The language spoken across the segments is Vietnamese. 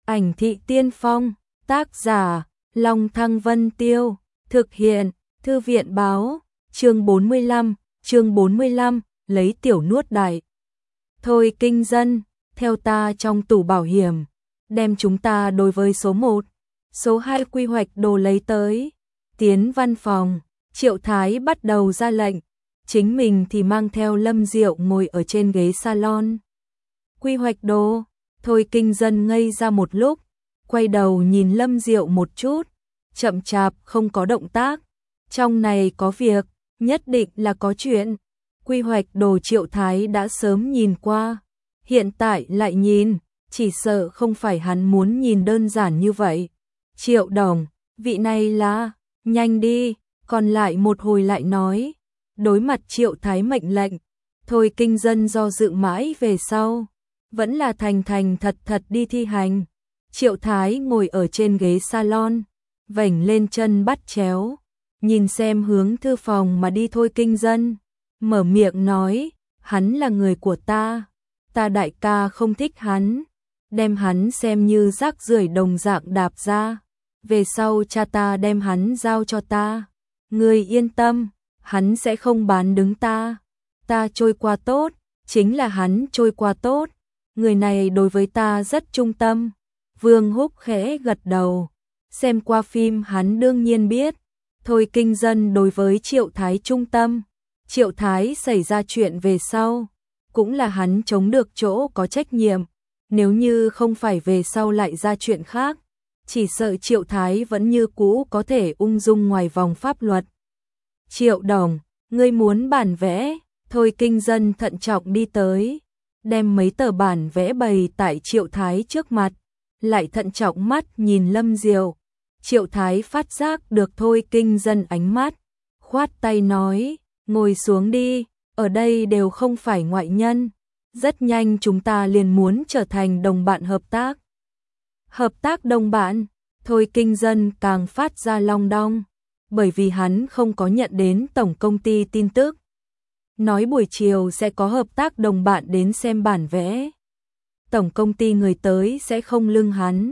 Ảnh thị tiên phong, tác giả, Long Thăng Vân Tiêu, thực hiện, Thư viện báo, chương 45, lấy tiểu nuốt đại. Thôi kinh dân, theo ta trong tủ bảo hiểm, đem chúng ta đối với số 1, số 2 quy hoạch đồ lấy tới. Tiến văn phòng, Triệu Thái bắt đầu ra lệnh, chính mình thì mang theo Lâm Diệu ngồi ở trên ghế salon. Quy hoạch đồ, Thôi kinh dân ngây ra một lúc, quay đầu nhìn Lâm Diệu một chút, chậm chạp không có động tác. Trong này có việc, nhất định là có chuyện. Quy hoạch đồ Triệu Thái đã sớm nhìn qua, hiện tại lại nhìn, chỉ sợ không phải hắn muốn nhìn đơn giản như vậy. Triệu đồng, vị này là, nhanh đi, còn lại một hồi lại nói. Đối mặt Triệu Thái mệnh lệnh, Thôi kinh dân do dự mãi về sau, vẫn là thành thật đi thi hành. Triệu Thái ngồi ở trên ghế salon, vểnh lên chân bắt chéo, nhìn xem hướng thư phòng mà đi. Thôi kinh dân mở miệng nói, hắn là người của ta đại ca không thích hắn, đem hắn xem như rác rưởi đồng dạng đạp ra, về sau cha ta đem hắn giao cho ta, ngươi yên tâm, hắn sẽ không bán đứng ta trôi qua tốt, chính là hắn trôi qua tốt, người này đối với ta rất trung tâm. Vương Húc khẽ gật đầu, xem qua phim hắn đương nhiên biết, Thôi kinh dân đối với Triệu Thái trung tâm. Triệu Thái xảy ra chuyện về sau, cũng là hắn chống được chỗ có trách nhiệm, nếu như không phải về sau lại ra chuyện khác, chỉ sợ Triệu Thái vẫn như cũ có thể ung dung ngoài vòng pháp luật. Triệu đồng, ngươi muốn bản vẽ? Thôi kinh dân thận trọng đi tới, đem mấy tờ bản vẽ bày tại Triệu Thái trước mặt, lại thận trọng mắt nhìn Lâm Diệu. Triệu Thái phát giác được Thôi kinh dân ánh mắt, khoát tay nói, ngồi xuống đi, ở đây đều không phải ngoại nhân, rất nhanh chúng ta liền muốn trở thành đồng bạn hợp tác. Hợp tác đồng bạn? Thôi kinh dân càng phát ra long đong, bởi vì hắn không có nhận đến tổng công ty tin tức, nói buổi chiều sẽ có hợp tác đồng bạn đến xem bản vẽ. Tổng công ty người tới sẽ không lưng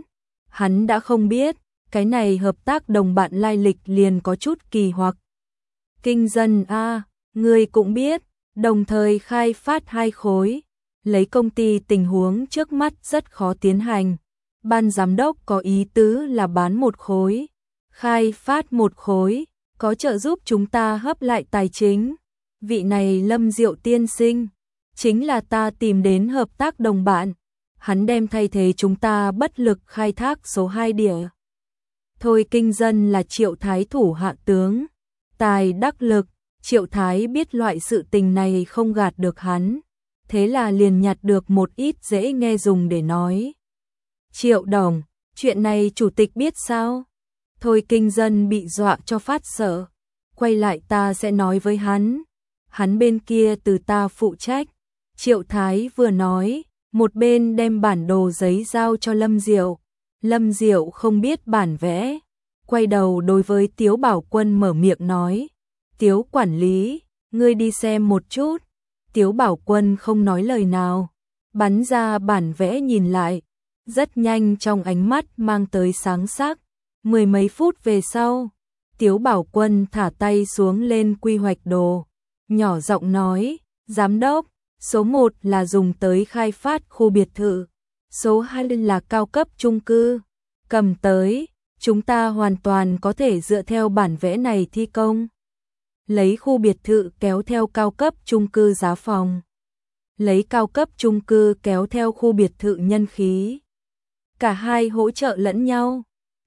hắn đã không biết, cái này hợp tác đồng bạn lai lịch liền có chút kỳ hoặc. Kinh dân a, ngươi cũng biết, đồng thời khai phát 2 khối, lấy công ty tình huống trước mắt rất khó tiến hành. Ban giám đốc có ý tứ là bán 1 khối, khai phát 1 khối, có trợ giúp chúng ta hấp lại tài chính. Vị này Lâm Diệu tiên sinh, chính là ta tìm đến hợp tác đồng bạn, hắn đem thay thế chúng ta bất lực khai thác số 2 địa. Thôi kinh dân là Triệu Thái thủ hạ tướng, tài đắc lực, Triệu Thái biết loại sự tình này không gạt được hắn, thế là liền nhặt được một ít dễ nghe dùng để nói. Triệu đồng, chuyện này chủ tịch biết sao? Thôi kinh dân bị dọa cho phát sợ, quay lại ta sẽ nói với hắn bên kia từ ta phụ trách. Triệu Thái vừa nói, một bên đem bản đồ giấy giao cho Lâm Diệu. Lâm Diệu không biết bản vẽ, quay đầu đối với Tiếu Bảo Quân mở miệng nói, Tiếu quản lý, ngươi đi xem một chút. Tiếu Bảo Quân không nói lời nào, bắn ra bản vẽ nhìn lại, rất nhanh trong ánh mắt mang tới sáng sắc. 10 mấy phút về sau, Tiếu Bảo Quân thả tay xuống lên quy hoạch đồ, nhỏ giọng nói, giám đốc, số 1 là dùng tới khai phát khu biệt thự, số 2 là cao cấp chung cư, cầm tới, chúng ta hoàn toàn có thể dựa theo bản vẽ này thi công. Lấy khu biệt thự kéo theo cao cấp chung cư giá phòng, lấy cao cấp chung cư kéo theo khu biệt thự nhân khí. Cả hai hỗ trợ lẫn nhau.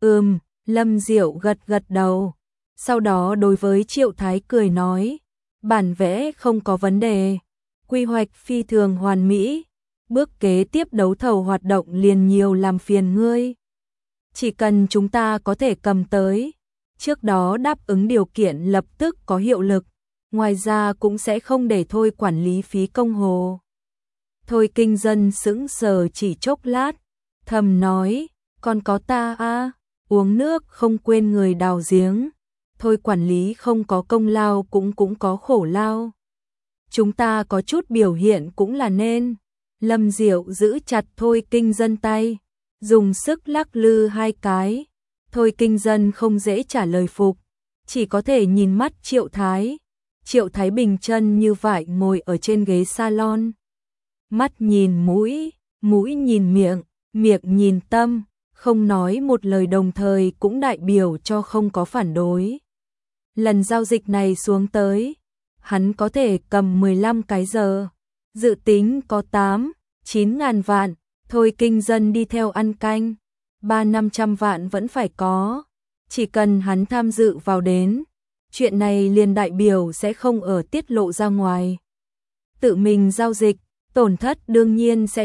Lâm Diệu gật đầu. Sau đó đối với Triệu Thái cười nói, bản vẽ không có vấn đề, quy hoạch phi thường hoàn mỹ, bước kế tiếp đấu thầu hoạt động liền nhiều làm phiền ngươi. Chỉ cần chúng ta có thể cầm tới, trước đó đáp ứng điều kiện lập tức có hiệu lực, ngoài ra cũng sẽ không để Thôi quản lý phí công hồ. Thôi kinh dân sững sờ chỉ chốc lát, thầm nói, còn có ta a, uống nước không quên người đào giếng, Thôi quản lý không có công lao cũng có khổ lao. Chúng ta có chút biểu hiện cũng là nên. Lâm Diệu giữ chặt Thôi kinh dân tay, dùng sức lắc lư hai cái. Thôi Kinh Dân không dễ trả lời phục, chỉ có thể nhìn mắt Triệu Thái. Triệu Thái bình chân như vậy ngồi ở trên ghế salon. Mắt nhìn mũi, mũi nhìn miệng, miệng nhìn tâm, không nói một lời đồng thời cũng đại biểu cho không có phản đối. Lần giao dịch này xuống tới, hắn có thể cầm 15 cái giờ, dự tính có 8-9 ngàn vạn, Thôi Kinh Dân đi theo ăn canh, 300-500 vạn vẫn phải có, chỉ cần hắn tham dự vào đến, chuyện này liền đại biểu sẽ không ở tiết lộ ra ngoài. Tự mình giao dịch, tổn thất đương nhiên sẽ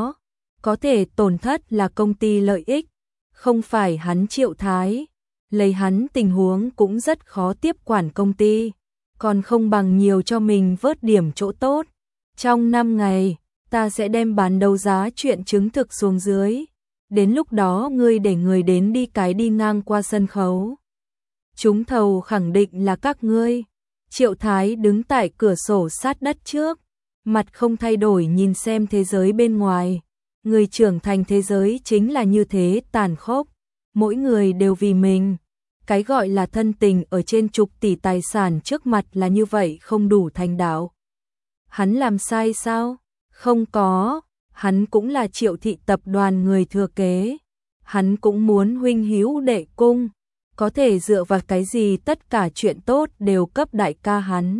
có thể tổn thất là công ty lợi ích, không phải hắn Triệu Thái, lấy hắn tình huống cũng rất khó tiếp quản công ty, còn không bằng nhiều cho mình vớt điểm chỗ tốt. Trong 5 ngày, ta sẽ đem bán đấu giá chuyện chứng thực xuống dưới, đến lúc đó ngươi để người đến đi ngang qua sân khấu. Trúng thầu khẳng định là các ngươi. Triệu Thái đứng tại cửa sổ sát đất trước, mặt không thay đổi nhìn xem thế giới bên ngoài. Người trưởng thành thế giới chính là như thế tàn khốc, mỗi người đều vì mình. Cái gọi là thân tình ở trên chục tỷ tài sản trước mặt là như vậy không đủ thành đạo. Hắn làm sai sao? Không có, hắn cũng là Triệu thị tập đoàn người thừa kế. Hắn cũng muốn huynh hữu đệ cung, có thể dựa vào cái gì tất cả chuyện tốt đều cấp đại ca hắn.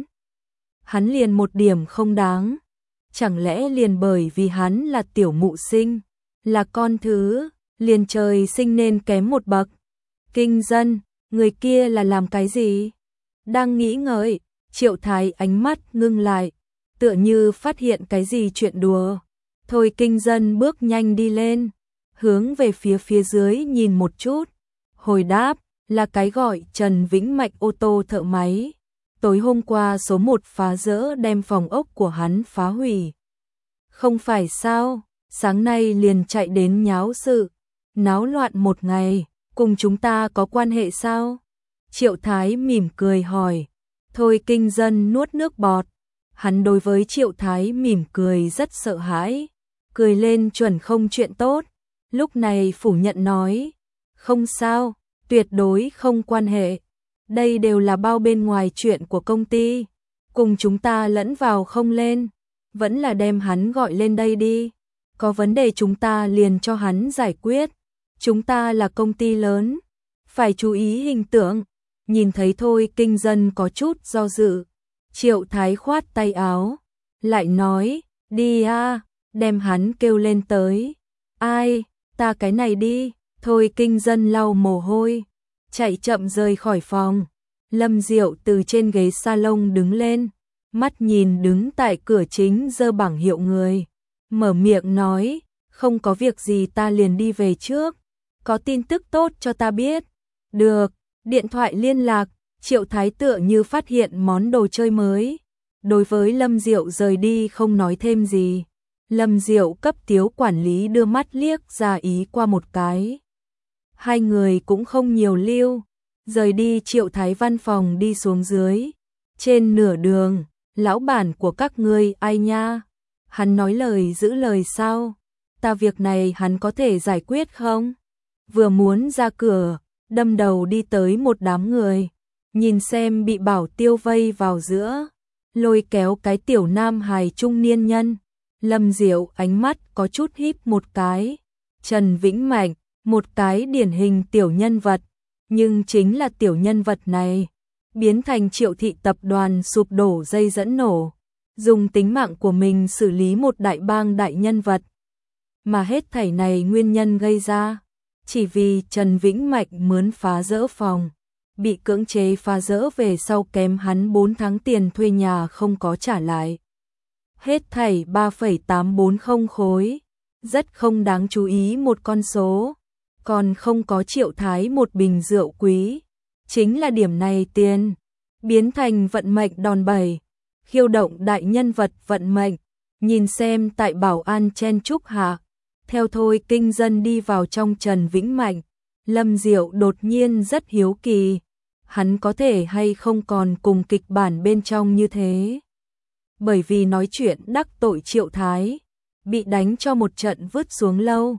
Hắn liền một điểm không đáng. Chẳng lẽ liền bởi vì hắn là tiểu mụ sinh, là con thứ, liền trời sinh nên kém một bậc. Kinh Dân, người kia là làm cái gì? Đang nghĩ ngợi, Triệu Thái ánh mắt ngưng lại, tựa như phát hiện cái gì chuyện đùa. Thôi Kinh Dân bước nhanh đi lên, hướng về phía dưới nhìn một chút. Hồi đáp, là cái gọi Trần Vĩnh Mạnh ô tô thợ máy. Tối hôm qua số 1 phá rỡ đem phòng ốc của hắn phá hủy. Không phải sao, sáng nay liền chạy đến nháo sự, náo loạn một ngày, cùng chúng ta có quan hệ sao? Triệu Thái mỉm cười hỏi. Thôi Kinh Dân nuốt nước bọt. Hắn đối với Triệu Thái mỉm cười rất sợ hãi, cười lên chuẩn không chuyện tốt. Lúc này phủ nhận nói, không sao, tuyệt đối không quan hệ. Đây đều là bao bên ngoài chuyện của công ty, cùng chúng ta lẫn vào không lên, vẫn là đem hắn gọi lên đây đi. Có vấn đề chúng ta liền cho hắn giải quyết. Chúng ta là công ty lớn, phải chú ý hình tượng. Nhìn thấy Thôi Kinh Dân có chút do dự, Triệu Thái khoát tay áo, lại nói, đi a, đem hắn kêu lên tới. Ai, ta cái này đi. Thôi Kinh Dân lau mồ hôi, chạy chậm rời khỏi phòng. Lâm Diệu từ trên ghế salon đứng lên, mắt nhìn đứng tại cửa chính giơ bảng hiệu người, mở miệng nói, không có việc gì ta liền đi về trước, có tin tức tốt cho ta biết. Được, điện thoại liên lạc. Triệu Thái tựa như phát hiện món đồ chơi mới. Đối với Lâm Diệu rời đi không nói thêm gì. Lâm Diệu cấp tiếu quản lý đưa mắt liếc ra ý qua một cái. Hai người cũng không nhiều lưu. Rời đi Triệu Thái văn phòng đi xuống dưới. Trên nửa đường, lão bản của các ngươi ai nha? Hắn nói lời giữ lời sao? Ta việc này hắn có thể giải quyết không? Vừa muốn ra cửa, đâm đầu đi tới một đám người. Nhìn xem bị bảo tiêu vây vào giữa, lôi kéo cái tiểu nam hài trung niên nhân. Lâm Diệu ánh mắt có chút híp một cái. Trần Vĩnh Mạnh, một cái điển hình tiểu nhân vật, nhưng chính là tiểu nhân vật này, biến thành Triệu thị tập đoàn sụp đổ dây dẫn nổ, dùng tính mạng của mình xử lý một đại bang đại nhân vật. Mà hết thảy này nguyên nhân gây ra, chỉ vì Trần Vĩnh Mạnh mướn phá rỡ phòng, bị cưỡng chế phá rỡ về sau kém hắn 4 tháng tiền thuê nhà không có trả lại. Hết thảy 3,840 khối, rất không đáng chú ý một con số, còn không có Triệu Thái một bình rượu quý. Chính là điểm này tiền, biến thành vận mệnh đòn bẩy, khiêu động đại nhân vật vận mệnh. Nhìn xem tại bảo an chen chúc hạ, theo Thôi Kinh Dân đi vào trong Trần Vĩnh Mạnh, Lâm Diệu đột nhiên rất hiếu kỳ, hắn có thể hay không còn cùng kịch bản bên trong như thế. Bởi vì nói chuyện đắc tội Triệu Thái, bị đánh cho một trận vứt xuống lâu,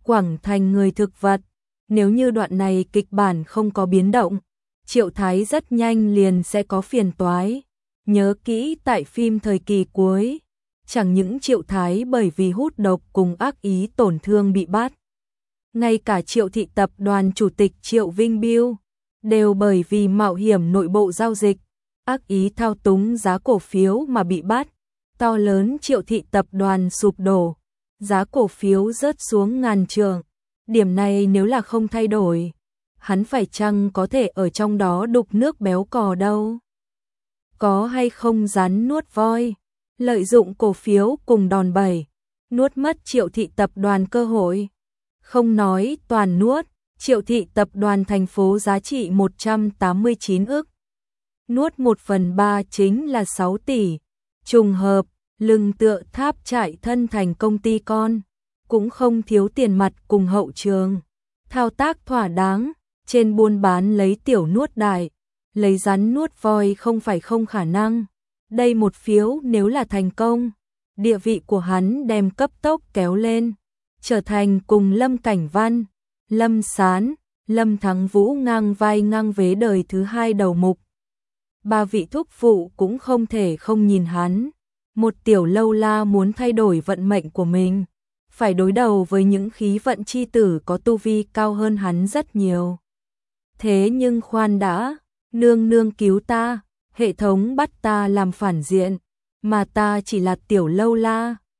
Quảng thành người thực vật. Nếu như đoạn này kịch bản không có biến động, Triệu Thái rất nhanh liền sẽ có phiền toái. Nhớ kỹ tại phim thời kỳ cuối, chẳng những Triệu Thái bởi vì hút độc cùng ác ý tổn thương bị bắt, ngay cả Triệu thị tập đoàn chủ tịch Triệu Vinh Biêu đều bởi vì mạo hiểm nội bộ giao dịch, ác ý thao túng giá cổ phiếu mà bị bắt. To lớn Triệu thị tập đoàn sụp đổ, giá cổ phiếu rớt xuống ngàn trượng. Điểm này nếu là không thay đổi, hắn phải chăng có thể ở trong đó đục nước béo cò đâu. Có hay không rắn nuốt voi, lợi dụng cổ phiếu cùng đòn bẩy, nuốt mất Triệu thị tập đoàn cơ hội. Không nói toàn nuốt, Triệu thị tập đoàn thành phố giá trị 189 ức. Nuốt 1/3 chính là 6 tỷ. Trùng hợp, lưng tựa tháp trại thân thành công ty con, cũng không thiếu tiền mặt cùng hậu trường. Thao tác thỏa đáng, trên buôn bán lấy tiểu nuốt đại, lấy rắn nuốt voi không phải không khả năng. Đây một phiếu nếu là thành công, địa vị của hắn đem cấp tốc kéo lên, trở thành cùng Lâm Cảnh Văn, Lâm Sán, Lâm Thắng Vũ ngang vai ngang vế đời thứ hai đầu mục. Ba vị thúc phụ cũng không thể không nhìn hắn. Một tiểu lâu la muốn thay đổi vận mệnh của mình, phải đối đầu với những khí vận chi tử có tu vi cao hơn hắn rất nhiều. Thế nhưng khoan đã, nương nương cứu ta, hệ thống bắt ta làm phản diện, mà ta chỉ là tiểu lâu la,